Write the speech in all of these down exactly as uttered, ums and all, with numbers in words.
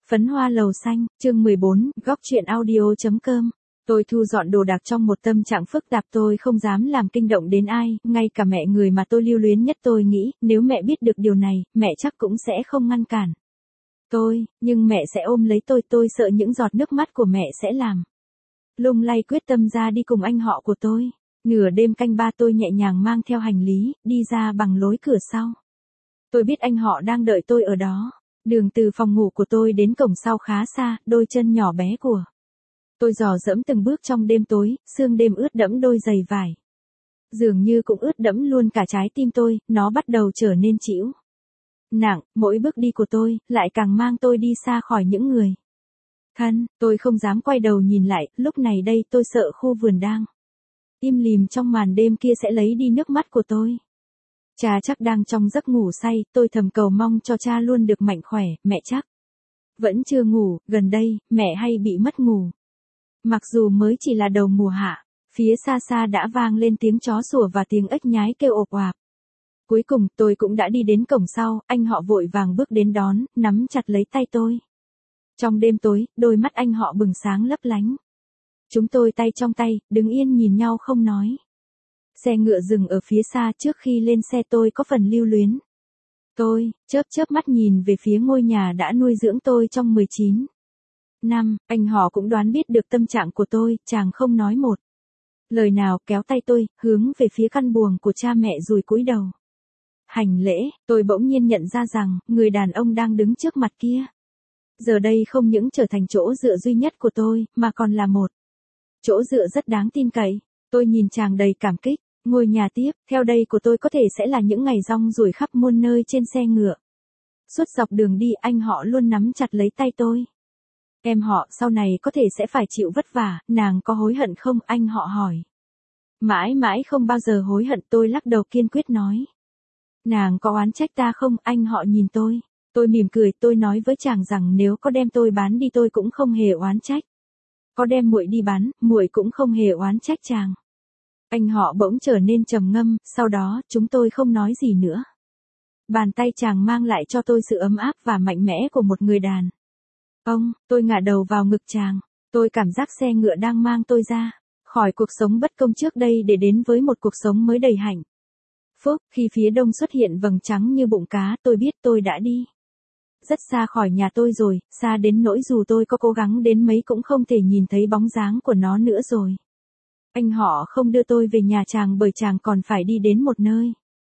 Phấn hoa lầu xanh, chương mười bốn, góc truyện audio.com. Tôi thu dọn đồ đạc trong một tâm trạng phức tạp, tôi không dám làm kinh động đến ai, ngay cả mẹ người mà tôi lưu luyến nhất. Tôi nghĩ, nếu mẹ biết được điều này, mẹ chắc cũng sẽ không ngăn cản tôi, nhưng mẹ sẽ ôm lấy tôi, tôi sợ những giọt nước mắt của mẹ sẽ làm lung lay quyết tâm ra đi cùng anh họ của tôi. Nửa đêm canh ba tôi nhẹ nhàng mang theo hành lý, đi ra bằng lối cửa sau. Tôi biết anh họ đang đợi tôi ở đó. Đường từ phòng ngủ của tôi đến cổng sau khá xa, đôi chân nhỏ bé của tôi dò dẫm từng bước trong đêm tối, sương đêm ướt đẫm đôi giày vải. Dường như cũng ướt đẫm luôn cả trái tim tôi, nó bắt đầu trở nên trĩu nặng, mỗi bước đi của tôi, lại càng mang tôi đi xa khỏi những người thân. Tôi không dám quay đầu nhìn lại, lúc này đây tôi sợ khu vườn đang im lìm trong màn đêm kia sẽ lấy đi nước mắt của tôi. Cha chắc đang trong giấc ngủ say, tôi thầm cầu mong cho cha luôn được mạnh khỏe, mẹ chắc vẫn chưa ngủ, gần đây, mẹ hay bị mất ngủ. Mặc dù mới chỉ là đầu mùa hạ, phía xa xa đã vang lên tiếng chó sủa và tiếng ếch nhái kêu ộp oạp. Cuối cùng, tôi cũng đã đi đến cổng sau, anh họ vội vàng bước đến đón, nắm chặt lấy tay tôi. Trong đêm tối, đôi mắt anh họ bừng sáng lấp lánh. Chúng tôi tay trong tay, đứng yên nhìn nhau không nói. Xe ngựa dừng ở phía xa, trước khi lên xe tôi có phần lưu luyến. Tôi, chớp chớp mắt nhìn về phía ngôi nhà đã nuôi dưỡng tôi trong mười chín năm, anh họ cũng đoán biết được tâm trạng của tôi, chàng không nói một lời nào, kéo tay tôi, hướng về phía căn buồng của cha mẹ rồi cúi đầu hành lễ. Tôi bỗng nhiên nhận ra rằng, người đàn ông đang đứng trước mặt kia giờ đây không những trở thành chỗ dựa duy nhất của tôi, mà còn là một chỗ dựa rất đáng tin cậy. Tôi nhìn chàng đầy cảm kích. Ngôi nhà tiếp theo đây của tôi có thể sẽ là những ngày rong ruổi khắp muôn nơi trên xe ngựa. Suốt dọc đường đi, anh họ luôn nắm chặt lấy tay tôi. Em họ sau này có thể sẽ phải chịu vất vả, nàng có hối hận không? Anh họ hỏi. Mãi mãi không bao giờ hối hận, tôi lắc đầu kiên quyết nói. Nàng có oán trách ta không? Anh họ nhìn tôi. Tôi mỉm cười, tôi nói với chàng rằng nếu có đem tôi bán đi tôi cũng không hề oán trách. Có đem muội đi bán, muội cũng không hề oán trách chàng. Anh họ bỗng trở nên trầm ngâm, sau đó, chúng tôi không nói gì nữa. Bàn tay chàng mang lại cho tôi sự ấm áp và mạnh mẽ của một người đàn ông. Tôi ngả đầu vào ngực chàng. Tôi cảm giác xe ngựa đang mang tôi ra khỏi cuộc sống bất công trước đây để đến với một cuộc sống mới đầy hạnh phúc. Khi phía đông xuất hiện vầng trắng như bụng cá, tôi biết tôi đã đi rất xa khỏi nhà tôi rồi, xa đến nỗi dù tôi có cố gắng đến mấy cũng không thể nhìn thấy bóng dáng của nó nữa rồi. Anh họ không đưa tôi về nhà chàng bởi chàng còn phải đi đến một nơi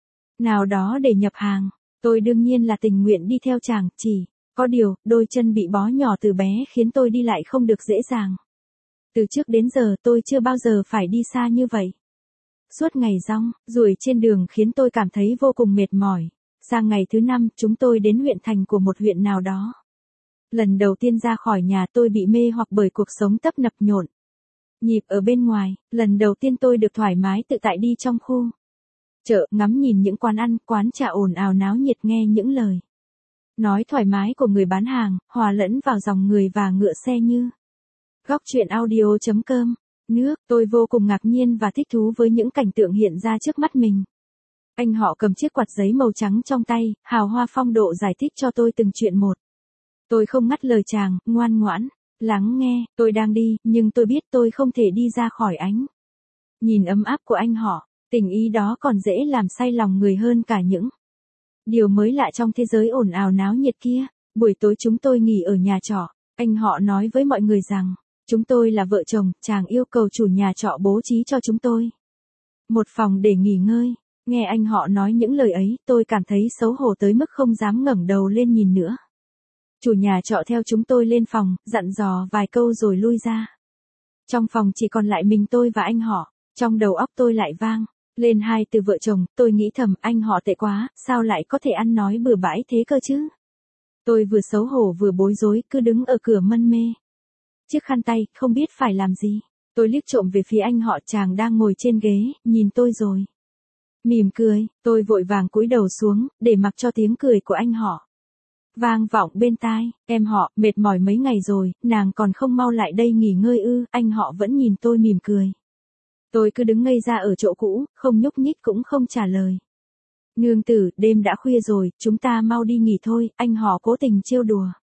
nào đó để nhập hàng. Tôi đương nhiên là tình nguyện đi theo chàng, chỉ có điều, đôi chân bị bó nhỏ từ bé khiến tôi đi lại không được dễ dàng. Từ trước đến giờ tôi chưa bao giờ phải đi xa như vậy. Suốt ngày rong ruổi trên đường khiến tôi cảm thấy vô cùng mệt mỏi. Sang ngày thứ năm, chúng tôi đến huyện thành của một huyện nào đó. Lần đầu tiên ra khỏi nhà tôi bị mê hoặc bởi cuộc sống tấp nập nhộn nhịp ở bên ngoài. Lần đầu tiên tôi được thoải mái tự tại đi trong khu chợ, ngắm nhìn những quán ăn, quán trà ồn ào náo nhiệt, nghe những lời nói thoải mái của người bán hàng, hòa lẫn vào dòng người và ngựa xe như góc truyện audio.com. Nước, tôi vô cùng ngạc nhiên và thích thú với những cảnh tượng hiện ra trước mắt mình. Anh họ cầm chiếc quạt giấy màu trắng trong tay, hào hoa phong độ giải thích cho tôi từng chuyện một. Tôi không ngắt lời chàng, ngoan ngoãn lắng nghe. Tôi đang đi, nhưng tôi biết tôi không thể đi ra khỏi ánh nhìn ấm áp của anh họ. Tình ý đó còn dễ làm say lòng người hơn cả những điều mới lạ trong thế giới ồn ào náo nhiệt kia. Buổi tối chúng tôi nghỉ ở nhà trọ. Anh họ nói với mọi người rằng, chúng tôi là vợ chồng, chàng yêu cầu chủ nhà trọ bố trí cho chúng tôi một phòng để nghỉ ngơi. Nghe anh họ nói những lời ấy, tôi cảm thấy xấu hổ tới mức không dám ngẩng đầu lên nhìn nữa. Chủ nhà trọ theo chúng tôi lên phòng, dặn dò vài câu rồi lui ra. Trong phòng chỉ còn lại mình tôi và anh họ. Trong đầu óc tôi lại vang lên hai từ vợ chồng. Tôi nghĩ thầm, anh họ tệ quá, sao lại có thể ăn nói bừa bãi thế cơ chứ. Tôi vừa xấu hổ vừa bối rối, cứ đứng ở cửa mân mê chiếc khăn tay, không biết phải làm gì. Tôi liếc trộm về phía anh họ, chàng đang ngồi trên ghế, nhìn tôi rồi mỉm cười. Tôi vội vàng cúi đầu xuống, để mặc cho tiếng cười của anh họ vang vọng bên tai. Em họ, mệt mỏi mấy ngày rồi, nàng còn không mau lại đây nghỉ ngơi ư? Anh họ vẫn nhìn tôi mỉm cười. Tôi cứ đứng ngây ra ở chỗ cũ, không nhúc nhích cũng không trả lời. Nương tử, đêm đã khuya rồi, chúng ta mau đi nghỉ thôi. Anh họ cố tình trêu đùa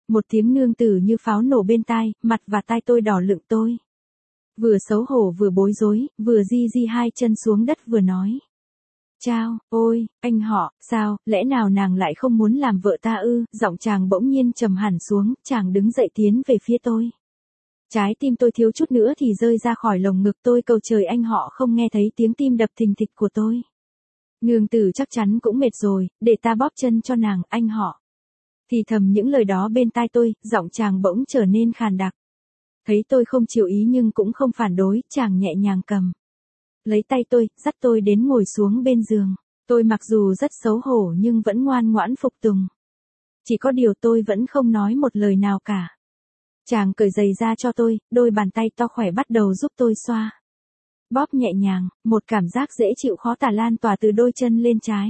Một tiếng nương tử như pháo nổ bên tai, mặt và tai tôi đỏ lựng tôi. Vừa xấu hổ vừa bối rối, vừa di di hai chân xuống đất vừa nói. Chao, ôi, anh họ, sao, lẽ nào nàng lại không muốn làm vợ ta ư? Giọng chàng bỗng nhiên trầm hẳn xuống, chàng đứng dậy tiến về phía tôi. Trái tim tôi thiếu chút nữa thì rơi ra khỏi lồng ngực tôi, cầu trời anh họ không nghe thấy tiếng tim đập thình thịch của tôi. Nương tử chắc chắn cũng mệt rồi, để ta bóp chân cho nàng, anh họ. Thì thầm những lời đó bên tai tôi, giọng chàng bỗng trở nên khàn đặc. Thấy tôi không chịu ý nhưng cũng không phản đối, chàng nhẹ nhàng cầm lấy tay tôi, dắt tôi đến ngồi xuống bên giường. Tôi mặc dù rất xấu hổ nhưng vẫn ngoan ngoãn phục tùng. Chỉ có điều tôi vẫn không nói một lời nào cả. Chàng cởi giày ra cho tôi, đôi bàn tay to khỏe bắt đầu giúp tôi xoa bóp nhẹ nhàng, một cảm giác dễ chịu khó tả lan tỏa từ đôi chân lên trái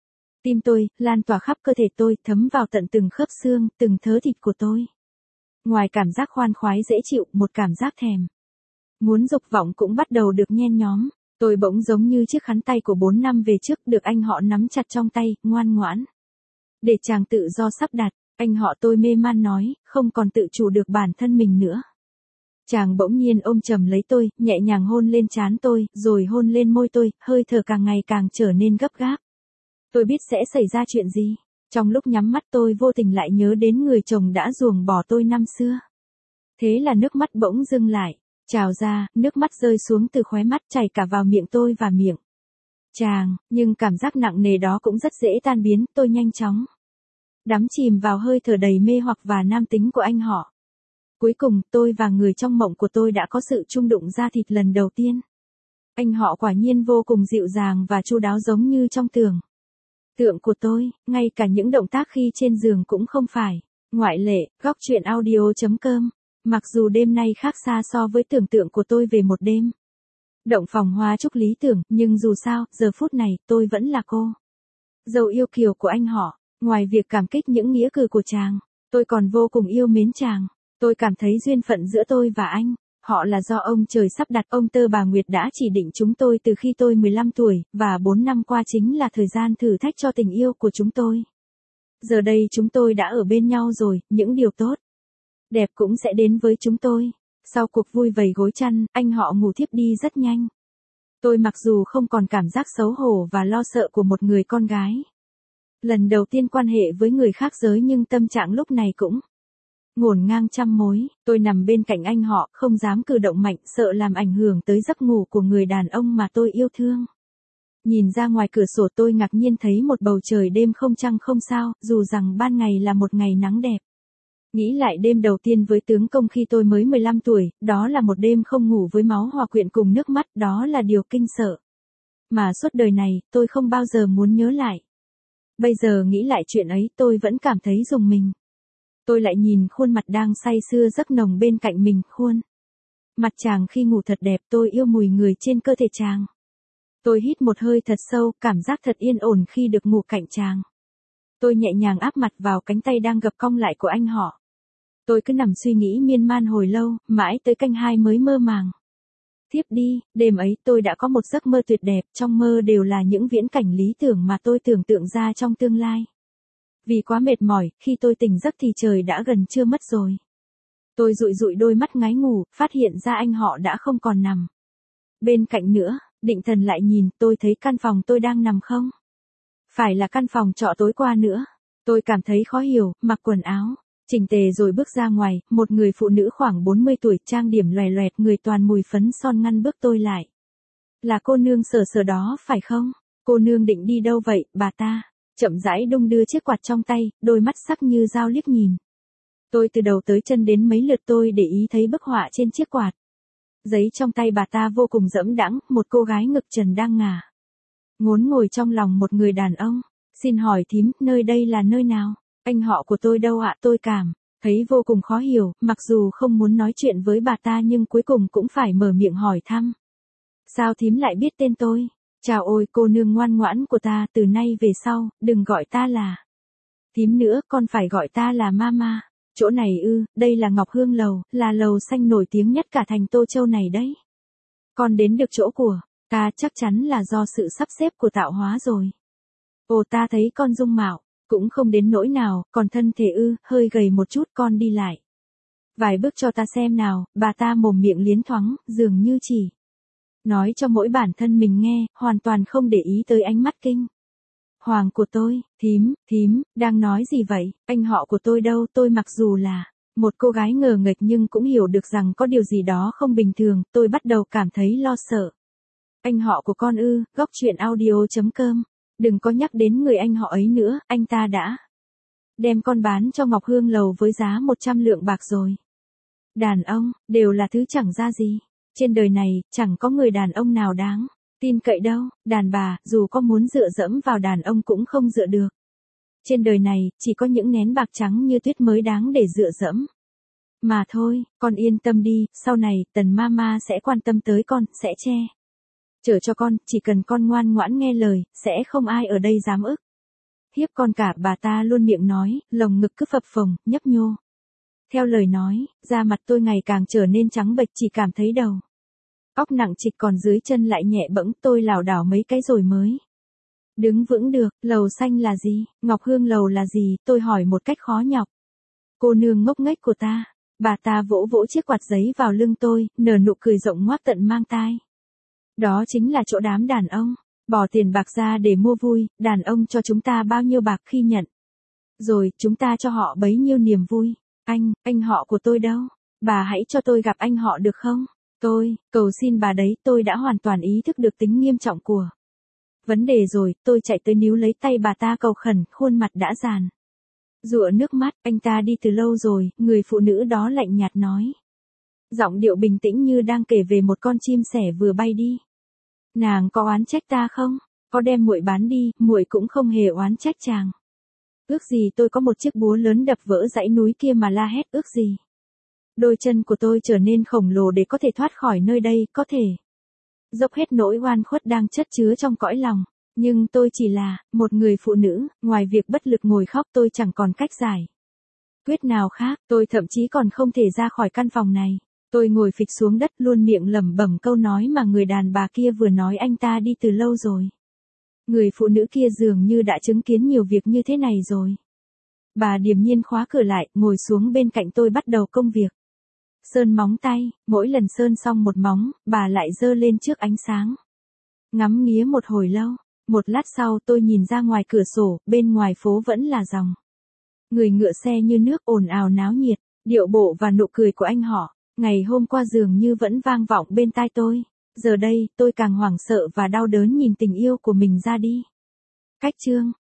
tim tôi, lan tỏa khắp cơ thể tôi, thấm vào tận từng khớp xương, từng thớ thịt của tôi. Ngoài cảm giác khoan khoái dễ chịu, một cảm giác thèm muốn dục vọng cũng bắt đầu được nhen nhóm. Tôi bỗng giống như chiếc khăn tay của bốn năm về trước, được anh họ nắm chặt trong tay, ngoan ngoãn để chàng tự do sắp đặt. Anh họ tôi mê man nói, không còn tự chủ được bản thân mình nữa. Chàng bỗng nhiên ôm chầm lấy tôi, nhẹ nhàng hôn lên trán tôi, rồi hôn lên môi tôi, hơi thở càng ngày càng trở nên gấp gáp. Tôi biết sẽ xảy ra chuyện gì. Trong lúc nhắm mắt tôi vô tình lại nhớ đến người chồng đã ruồng bỏ tôi năm xưa. Thế là nước mắt bỗng dưng lại, trào ra, nước mắt rơi xuống từ khóe mắt chảy cả vào miệng tôi và miệng chàng, nhưng cảm giác nặng nề đó cũng rất dễ tan biến, tôi nhanh chóng đắm chìm vào hơi thở đầy mê hoặc và nam tính của anh họ. Cuối cùng, tôi và người trong mộng của tôi đã có sự chung đụng da thịt lần đầu tiên. Anh họ quả nhiên vô cùng dịu dàng và chu đáo giống như trong tưởng tượng của tôi, ngay cả những động tác khi trên giường cũng không phải ngoại lệ. Góc truyện audio chấm com. Mặc dù đêm nay khác xa so với tưởng tượng của tôi về một đêm động phòng hoa trúc lý tưởng, nhưng dù sao, giờ phút này, tôi vẫn là cô dâu yêu kiều của anh họ. Ngoài việc cảm kích những nghĩa cử của chàng, tôi còn vô cùng yêu mến chàng. Tôi cảm thấy duyên phận giữa tôi và anh, họ là do ông trời sắp đặt. Ông Tơ Bà Nguyệt đã chỉ định chúng tôi từ khi tôi mười lăm tuổi, và bốn năm qua chính là thời gian thử thách cho tình yêu của chúng tôi. Giờ đây chúng tôi đã ở bên nhau rồi, những điều tốt đẹp cũng sẽ đến với chúng tôi. Sau cuộc vui vầy gối chăn, anh họ ngủ thiếp đi rất nhanh. Tôi mặc dù không còn cảm giác xấu hổ và lo sợ của một người con gái lần đầu tiên quan hệ với người khác giới, nhưng tâm trạng lúc này cũng ngổn ngang trăm mối. Tôi nằm bên cạnh anh họ, không dám cử động mạnh, sợ làm ảnh hưởng tới giấc ngủ của người đàn ông mà tôi yêu thương. Nhìn ra ngoài cửa sổ tôi ngạc nhiên thấy một bầu trời đêm không trăng không sao, dù rằng ban ngày là một ngày nắng đẹp. Nghĩ lại đêm đầu tiên với tướng công khi tôi mới mười lăm tuổi, đó là một đêm không ngủ với máu hòa quyện cùng nước mắt, đó là điều kinh sợ mà suốt đời này, tôi không bao giờ muốn nhớ lại. Bây giờ nghĩ lại chuyện ấy tôi vẫn cảm thấy rùng mình. Tôi lại nhìn khuôn mặt đang say sưa giấc nồng bên cạnh mình, khuôn mặt chàng khi ngủ thật đẹp, tôi yêu mùi người trên cơ thể chàng. Tôi hít một hơi thật sâu, cảm giác thật yên ổn khi được ngủ cạnh chàng. Tôi nhẹ nhàng áp mặt vào cánh tay đang gập cong lại của anh họ. Tôi cứ nằm suy nghĩ miên man hồi lâu, mãi tới canh hai mới mơ màng thiếp đi. Đêm ấy tôi đã có một giấc mơ tuyệt đẹp, trong mơ đều là những viễn cảnh lý tưởng mà tôi tưởng tượng ra trong tương lai. Vì quá mệt mỏi, khi tôi tỉnh giấc thì trời đã gần trưa mất rồi. Tôi dụi dụi đôi mắt ngái ngủ, phát hiện ra anh họ đã không còn nằm bên cạnh nữa. Định thần lại nhìn, tôi thấy căn phòng tôi đang nằm không phải là căn phòng trọ tối qua nữa. Tôi cảm thấy khó hiểu, mặc quần áo chỉnh tề rồi bước ra ngoài, một người phụ nữ khoảng bốn mươi tuổi, trang điểm loè loẹt, người toàn mùi phấn son ngăn bước tôi lại. Là cô nương Sở Sở đó phải không? Cô nương định đi đâu vậy, bà ta? Chậm rãi đung đưa chiếc quạt trong tay, đôi mắt sắc như dao liếc nhìn tôi từ đầu tới chân đến mấy lượt. Tôi để ý thấy bức họa trên chiếc quạt giấy trong tay bà ta vô cùng dẫm đãng, một cô gái ngực trần đang ngả ngốn ngồi trong lòng một người đàn ông. Xin hỏi thím, nơi đây là nơi nào? Anh họ của tôi đâu ạ? Tôi cảm thấy vô cùng khó hiểu, mặc dù không muốn nói chuyện với bà ta nhưng cuối cùng cũng phải mở miệng hỏi thăm. Sao thím lại biết tên tôi? Chào ôi cô nương ngoan ngoãn của ta, từ nay về sau, đừng gọi ta là thím nữa, con phải gọi ta là mama. Chỗ này ư, đây là Ngọc Hương Lầu, là lầu xanh nổi tiếng nhất cả thành Tô Châu này đấy. Con đến được chỗ của ta chắc chắn là do sự sắp xếp của tạo hóa rồi. Ồ, ta thấy con dung mạo Cũng không đến nỗi nào, còn thân thể ư, hơi gầy một chút con đi lại. Vài bước cho ta xem nào, bà ta mồm miệng liến thoáng, dường như chỉ nói cho mỗi bản thân mình nghe, hoàn toàn không để ý tới ánh mắt kinh hoàng của tôi. Thím, thím, đang nói gì vậy, anh họ của tôi đâu, tôi mặc dù là một cô gái ngờ nghệch nhưng cũng hiểu được rằng có điều gì đó không bình thường, tôi bắt đầu cảm thấy lo sợ. Anh họ của con ư, góc chuyện audio chấm com. Đừng có nhắc đến người anh họ ấy nữa, anh ta đã đem con bán cho Ngọc Hương Lầu với giá một trăm lượng bạc rồi. Đàn ông, đều là thứ chẳng ra gì. Trên đời này, chẳng có người đàn ông nào đáng tin cậy đâu, đàn bà, dù có muốn dựa dẫm vào đàn ông cũng không dựa được. Trên đời này, chỉ có những nén bạc trắng như tuyết mới đáng để dựa dẫm. Mà thôi, con yên tâm đi, sau này, Tần Mama sẽ quan tâm tới con, sẽ che chở cho con, chỉ cần con ngoan ngoãn nghe lời, sẽ không ai ở đây dám ức hiếp con cả. Bà ta luôn miệng nói, lồng ngực cứ phập phồng, nhấp nhô. Theo lời nói, da mặt tôi ngày càng trở nên trắng bệch, chỉ cảm thấy đầu óc nặng trịch, còn dưới chân lại nhẹ bẫng, tôi lảo đảo mấy cái rồi mới đứng vững được. Lầu xanh là gì? Ngọc Hương Lầu là gì? Tôi hỏi một cách khó nhọc. Cô nương ngốc nghếch của ta. Bà ta vỗ vỗ chiếc quạt giấy vào lưng tôi, nở nụ cười rộng ngoác tận mang tai. Đó chính là chỗ đám đàn ông bỏ tiền bạc ra để mua vui, đàn ông cho chúng ta bao nhiêu bạc khi nhận rồi, chúng ta cho họ bấy nhiêu niềm vui. Anh, anh họ của tôi đâu? Bà hãy cho tôi gặp anh họ được không? Tôi, cầu xin bà đấy, tôi đã hoàn toàn ý thức được tính nghiêm trọng của vấn đề rồi, tôi chạy tới níu lấy tay bà ta cầu khẩn, khuôn mặt đã giàn giụa nước mắt. Anh ta đi từ lâu rồi, người phụ nữ đó lạnh nhạt nói. Giọng điệu bình tĩnh như đang kể về một con chim sẻ vừa bay đi. Nàng có oán trách ta không? Có đem muội bán đi, muội cũng không hề oán trách chàng. Ước gì tôi có một chiếc búa lớn đập vỡ dãy núi kia mà la hét, ước gì đôi chân của tôi trở nên khổng lồ để có thể thoát khỏi nơi đây, có thể dốc hết nỗi oan khuất đang chất chứa trong cõi lòng. Nhưng tôi chỉ là một người phụ nữ, ngoài việc bất lực ngồi khóc tôi chẳng còn cách giải quyết nào khác, tôi thậm chí còn không thể ra khỏi căn phòng này. Tôi ngồi phịch xuống đất, luôn miệng lẩm bẩm câu nói mà người đàn bà kia vừa nói, anh ta đi từ lâu rồi. Người phụ nữ kia dường như đã chứng kiến nhiều việc như thế này rồi. Bà điềm nhiên khóa cửa lại, ngồi xuống bên cạnh tôi bắt đầu công việc sơn móng tay. Mỗi lần sơn xong một móng, bà lại giơ lên trước ánh sáng, ngắm nghía một hồi lâu. Một lát sau tôi nhìn ra ngoài cửa sổ, bên ngoài phố vẫn là dòng người ngựa xe như nước, ồn ào náo nhiệt. Điệu bộ và nụ cười của anh họ ngày hôm qua dường như vẫn vang vọng bên tai tôi. Giờ đây, tôi càng hoảng sợ và đau đớn nhìn tình yêu của mình ra đi. Cách chương